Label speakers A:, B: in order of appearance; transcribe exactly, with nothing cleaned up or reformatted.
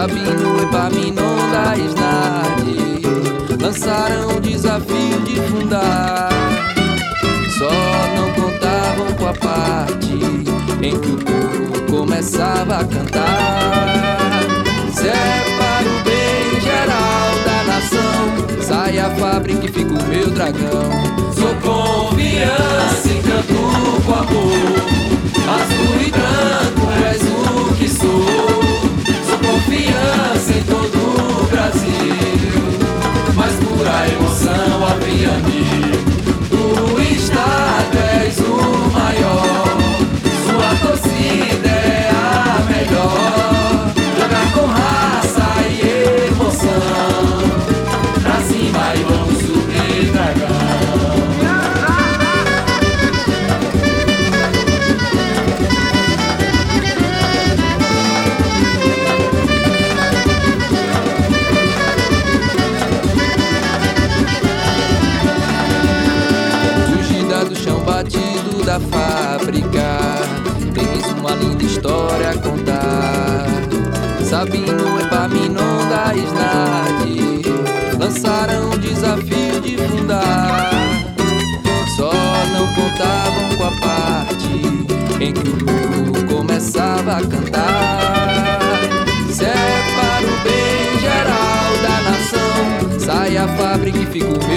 A: Sabino, Epaminondas, Nardes lançaram o desafio de fundar. Só não contavam com a parte em que o povo começava a cantar. Se é para o bem geral da nação, sai a fábrica e fica o meu dragão. Sou confiança e canto com amor, azul e branco és o que sou. Sou confiança em todo o Brasil, mas pura emoção havia-me. Do estado és o maior, sua torcida é a melhor. Jogar com raça e emoção, pra cima e vamos subir, dragão. Do chão batido da fábrica, tens uma linda história a contar. Sabino, Epaminondas, Nardes lançaram o desafio de fundar. Só não contavam com a parte em que o povo começava a cantar. Se é para o bem geral da nação, sai a fábrica e fica o